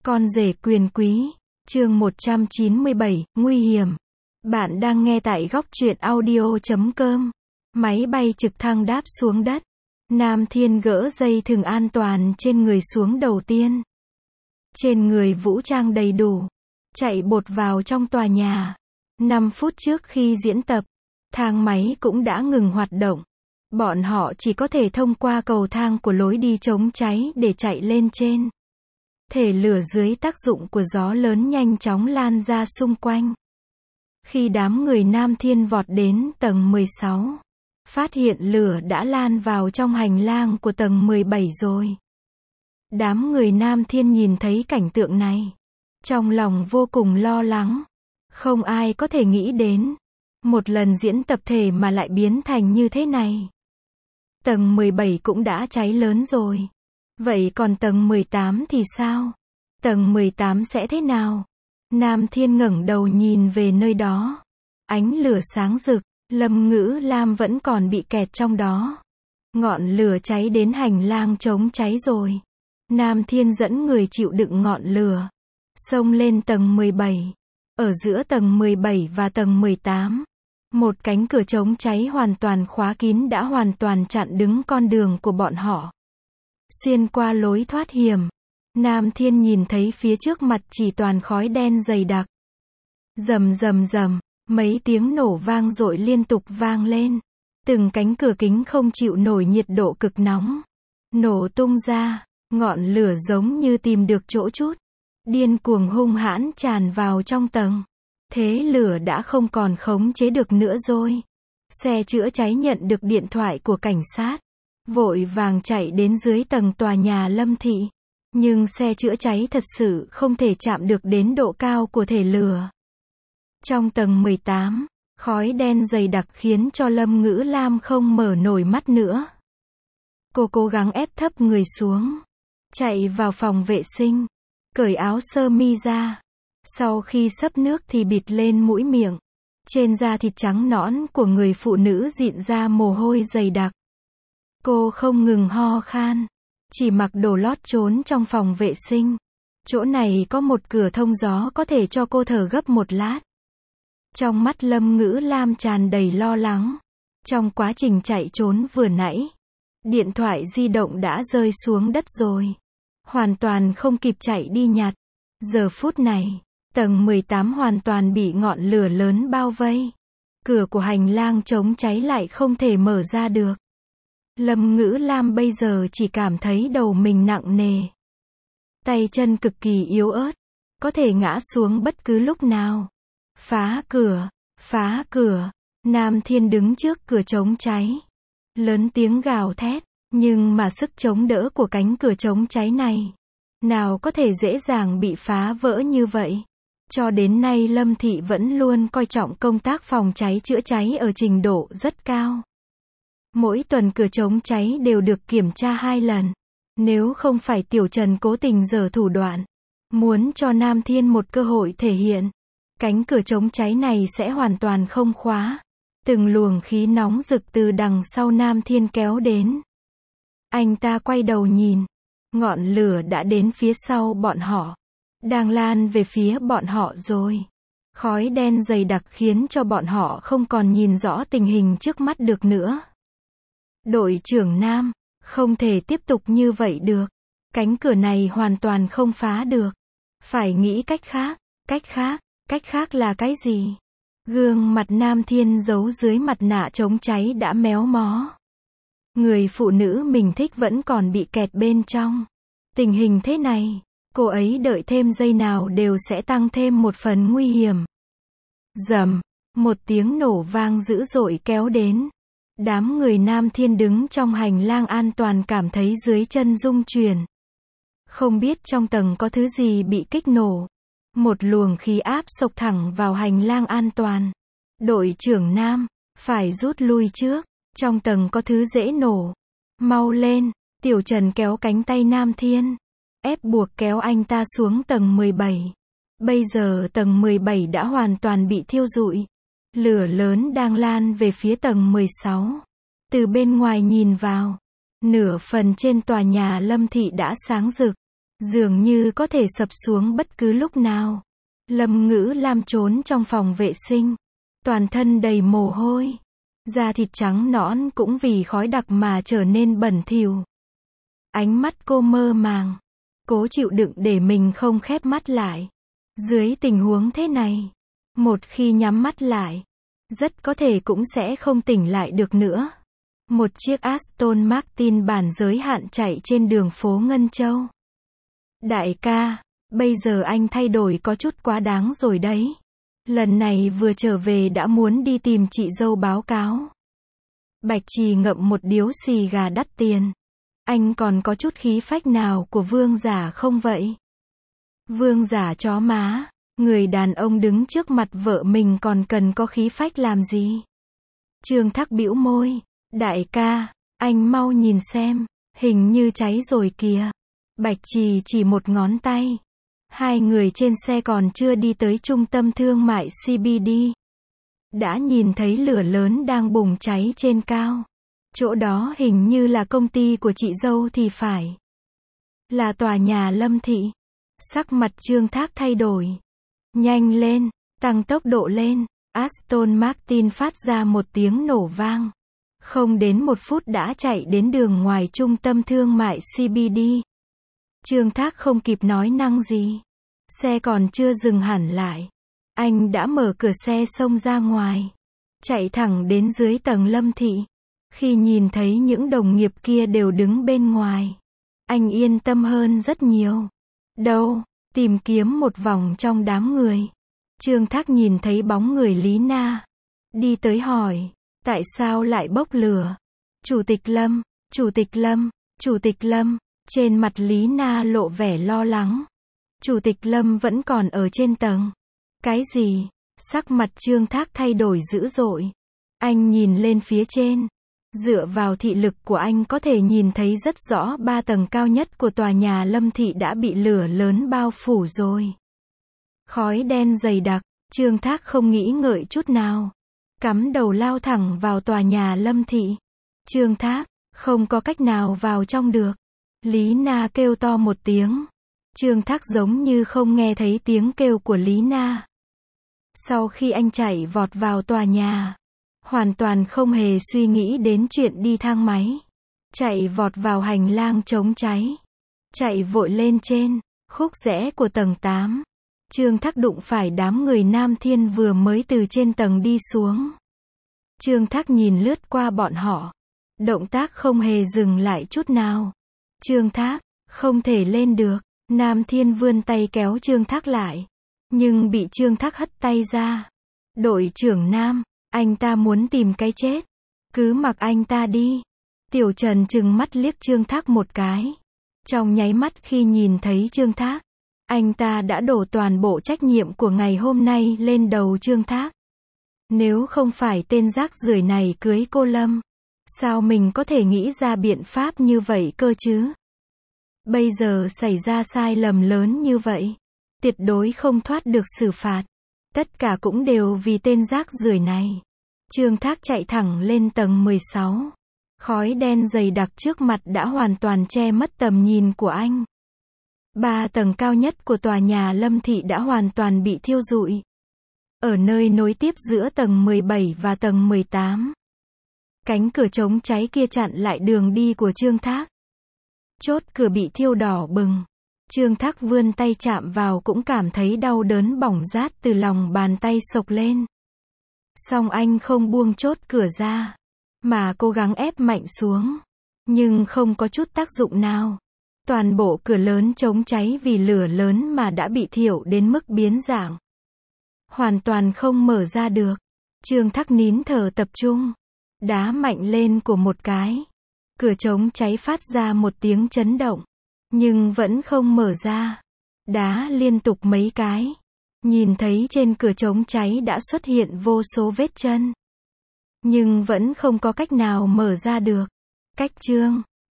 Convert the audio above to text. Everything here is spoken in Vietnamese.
Con rể quyền quý, chương 197, nguy hiểm. Bạn đang nghe tại góc truyện audio.com. Máy bay trực thăng đáp xuống đất. Nam Thiên gỡ dây thừng an toàn trên người xuống đầu tiên. Trên người vũ trang đầy đủ. Chạy bột vào trong tòa nhà. 5 phút trước khi diễn tập, thang máy cũng đã ngừng hoạt động. Bọn họ chỉ có thể thông qua cầu thang của lối đi chống cháy để chạy lên trên. Thể lửa dưới tác dụng của gió lớn nhanh chóng lan ra xung quanh. Khi đám người Nam Thiên vọt đến tầng 16, phát hiện lửa đã lan vào trong hành lang của tầng 17 rồi. Đám người Nam Thiên nhìn thấy cảnh tượng này, trong lòng vô cùng lo lắng. Không ai có thể nghĩ đến, một lần diễn tập thể mà lại biến thành như thế này. Tầng 17 cũng đã cháy lớn rồi. Vậy còn tầng 18 thì sao? Tầng 18 sẽ thế nào? Nam Thiên ngẩng đầu nhìn về nơi đó. Ánh lửa sáng rực, Lâm Ngữ Lam vẫn còn bị kẹt trong đó. Ngọn lửa cháy đến hành lang chống cháy rồi. Nam Thiên dẫn người chịu đựng ngọn lửa, xông lên tầng 17. Ở giữa tầng 17 và tầng 18, một cánh cửa chống cháy hoàn toàn khóa kín đã hoàn toàn chặn đứng con đường của bọn họ. Xuyên qua lối thoát hiểm, Nam Thiên nhìn thấy phía trước mặt chỉ toàn khói đen dày đặc. Rầm rầm rầm, mấy tiếng nổ vang dội liên tục vang lên. Từng cánh cửa kính không chịu nổi nhiệt độ cực nóng nổ tung ra, ngọn lửa giống như tìm được chỗ chút, điên cuồng hung hãn tràn vào trong tầng. Thế lửa đã không còn khống chế được nữa rồi. Xe chữa cháy nhận được điện thoại của cảnh sát, vội vàng chạy đến dưới tầng tòa nhà Lâm Thị. Nhưng xe chữa cháy thật sự không thể chạm được đến độ cao của thể lửa. Trong tầng 18, khói đen dày đặc khiến cho Lâm Ngữ Lam không mở nổi mắt nữa. Cô cố gắng ép thấp người xuống, chạy vào phòng vệ sinh, cởi áo sơ mi ra. Sau khi xấp nước thì bịt lên mũi miệng. Trên da thịt trắng nõn của người phụ nữ rịn ra mồ hôi dày đặc. Cô không ngừng ho khan, chỉ mặc đồ lót trốn trong phòng vệ sinh. Chỗ này có một cửa thông gió có thể cho cô thở gấp một lát. Trong mắt Lâm Ngữ Lam tràn đầy lo lắng. Trong quá trình chạy trốn vừa nãy, điện thoại di động đã rơi xuống đất rồi. Hoàn toàn không kịp chạy đi nhặt. Giờ phút này, tầng 18 hoàn toàn bị ngọn lửa lớn bao vây. Cửa của hành lang chống cháy lại không thể mở ra được. Lâm Ngữ Lam bây giờ chỉ cảm thấy đầu mình nặng nề. Tay chân cực kỳ yếu ớt, có thể ngã xuống bất cứ lúc nào. Phá cửa, phá cửa. Nam Thiên đứng trước cửa chống cháy, lớn tiếng gào thét, nhưng mà sức chống đỡ của cánh cửa chống cháy này, nào có thể dễ dàng bị phá vỡ như vậy. Cho đến nay Lâm Thị vẫn luôn coi trọng công tác phòng cháy chữa cháy ở trình độ rất cao. Mỗi tuần cửa chống cháy đều được kiểm tra 2 lần. Nếu không phải Tiểu Trần cố tình giở thủ đoạn, muốn cho Nam Thiên một cơ hội thể hiện, cánh cửa chống cháy này sẽ hoàn toàn không khóa. Từng luồng khí nóng rực từ đằng sau Nam Thiên kéo đến. Anh ta quay đầu nhìn, ngọn lửa đã đến phía sau bọn họ, đang lan về phía bọn họ rồi. Khói đen dày đặc khiến cho bọn họ không còn nhìn rõ tình hình trước mắt được nữa. Đội trưởng Nam, không thể tiếp tục như vậy được. Cánh cửa này hoàn toàn không phá được. Phải nghĩ cách khác. Cách khác là cái gì? Gương mặt Nam Thiên giấu dưới mặt nạ chống cháy đã méo mó. Người phụ nữ mình thích vẫn còn bị kẹt bên trong. Tình hình thế này, cô ấy đợi thêm giây nào đều sẽ tăng thêm một phần nguy hiểm. Rầm, một tiếng nổ vang dữ dội kéo đến. Đám người Nam Thiên đứng trong hành lang an toàn cảm thấy dưới chân rung chuyển. Không biết trong tầng có thứ gì bị kích nổ. Một luồng khí áp xộc thẳng vào hành lang an toàn. Đội trưởng Nam, phải rút lui trước. Trong tầng có thứ dễ nổ. Mau lên. Tiểu Trần kéo cánh tay Nam Thiên, ép buộc kéo anh ta xuống tầng 17. Bây giờ tầng 17 đã hoàn toàn bị thiêu rụi. Lửa lớn đang lan về phía tầng 16. Từ bên ngoài nhìn vào, nửa phần trên tòa nhà Lâm Thị đã sáng rực. Dường như có thể sập xuống bất cứ lúc nào. Lâm Ngữ Lam trốn trong phòng vệ sinh. Toàn thân đầy mồ hôi. Da thịt trắng nõn cũng vì khói đặc mà trở nên bẩn thỉu. Ánh mắt cô mơ màng. Cố chịu đựng để mình không khép mắt lại. Dưới tình huống thế này, một khi nhắm mắt lại, rất có thể cũng sẽ không tỉnh lại được nữa. Một chiếc Aston Martin bản giới hạn chạy trên đường phố Ngân Châu. Đại ca, bây giờ anh thay đổi có chút quá đáng rồi đấy. Lần này vừa trở về đã muốn đi tìm chị dâu báo cáo. Bạch Trì ngậm một điếu xì gà đắt tiền. Anh còn có chút khí phách nào của vương giả không vậy? Vương giả chó má, người đàn ông đứng trước mặt vợ mình còn cần có khí phách làm gì? Trương Thác bĩu môi, đại ca, anh mau nhìn xem, hình như cháy rồi kìa. Bạch Trì chỉ một ngón tay. Hai người trên xe còn chưa đi tới trung tâm thương mại CBD. Đã nhìn thấy lửa lớn đang bùng cháy trên cao. Chỗ đó hình như là công ty của chị dâu thì phải. Là tòa nhà Lâm Thị. Sắc mặt Trương Thác thay đổi. Nhanh lên, tăng tốc độ lên. Aston Martin phát ra một tiếng nổ vang. Không đến 1 phút đã chạy đến đường ngoài trung tâm thương mại CBD. Trương Thác không kịp nói năng gì. Xe còn chưa dừng hẳn lại. Anh đã mở cửa xe xông ra ngoài. Chạy thẳng đến dưới tầng Lâm Thị. Khi nhìn thấy những đồng nghiệp kia đều đứng bên ngoài, anh yên tâm hơn rất nhiều. Đâu, tìm kiếm một vòng trong đám người. Trương Thác nhìn thấy bóng người Lý Na. Đi tới hỏi, tại sao lại bốc lửa? Chủ tịch Lâm, Chủ tịch Lâm, Chủ tịch Lâm. Trên mặt Lý Na lộ vẻ lo lắng. Chủ tịch Lâm vẫn còn ở trên tầng. Cái gì? Sắc mặt Trương Thác thay đổi dữ dội. Anh nhìn lên phía trên. Dựa vào thị lực của anh có thể nhìn thấy rất rõ 3 tầng cao nhất của tòa nhà Lâm Thị đã bị lửa lớn bao phủ rồi. Khói đen dày đặc, Trương Thác không nghĩ ngợi chút nào. Cắm đầu lao thẳng vào tòa nhà Lâm Thị. Trương Thác, không có cách nào vào trong được. Lý Na kêu to một tiếng. Trương Thác giống như không nghe thấy tiếng kêu của Lý Na. Sau khi anh chạy vọt vào tòa nhà, hoàn toàn không hề suy nghĩ đến chuyện đi thang máy. Chạy vọt vào hành lang chống cháy. Chạy vội lên trên, khúc rẽ của tầng 8. Trương Thác đụng phải đám người Nam Thiên vừa mới từ trên tầng đi xuống. Trương Thác nhìn lướt qua bọn họ. Động tác không hề dừng lại chút nào. Trương Thác, không thể lên được. Nam Thiên vươn tay kéo Trương Thác lại. Nhưng bị Trương Thác hất tay ra. Đội trưởng Nam, anh ta muốn tìm cái chết. Cứ mặc anh ta đi. Tiểu Trần trừng mắt liếc Trương Thác một cái. Trong nháy mắt khi nhìn thấy Trương Thác, anh ta đã đổ toàn bộ trách nhiệm của ngày hôm nay lên đầu Trương Thác. Nếu không phải tên rác rưởi này cưới cô Lâm, sao mình có thể nghĩ ra biện pháp như vậy cơ chứ? Bây giờ xảy ra sai lầm lớn như vậy, tuyệt đối không thoát được xử phạt. Tất cả cũng đều vì tên rác rưởi này. Trương Thác chạy thẳng lên tầng 16. Khói đen dày đặc trước mặt đã hoàn toàn che mất tầm nhìn của anh. 3 tầng cao nhất của tòa nhà Lâm Thị đã hoàn toàn bị thiêu rụi. Ở nơi nối tiếp giữa tầng 17 và tầng 18. Cánh cửa chống cháy kia chặn lại đường đi của Trương Thác. Chốt cửa bị thiêu đỏ bừng. Trương Thác vươn tay chạm vào cũng cảm thấy đau đớn bỏng rát từ lòng bàn tay xộc lên. Song anh không buông chốt cửa ra, mà cố gắng ép mạnh xuống. Nhưng không có chút tác dụng nào. Toàn bộ cửa lớn chống cháy vì lửa lớn mà đã bị thiêu đến mức biến dạng. Hoàn toàn không mở ra được. Trương Thác nín thở tập trung. Đá mạnh lên của một cái. Cửa chống cháy phát ra một tiếng chấn động. Nhưng vẫn không mở ra. Đá liên tục mấy cái. Nhìn thấy trên cửa chống cháy đã xuất hiện vô số vết chân. Nhưng vẫn không có cách nào mở ra được. Cách Trương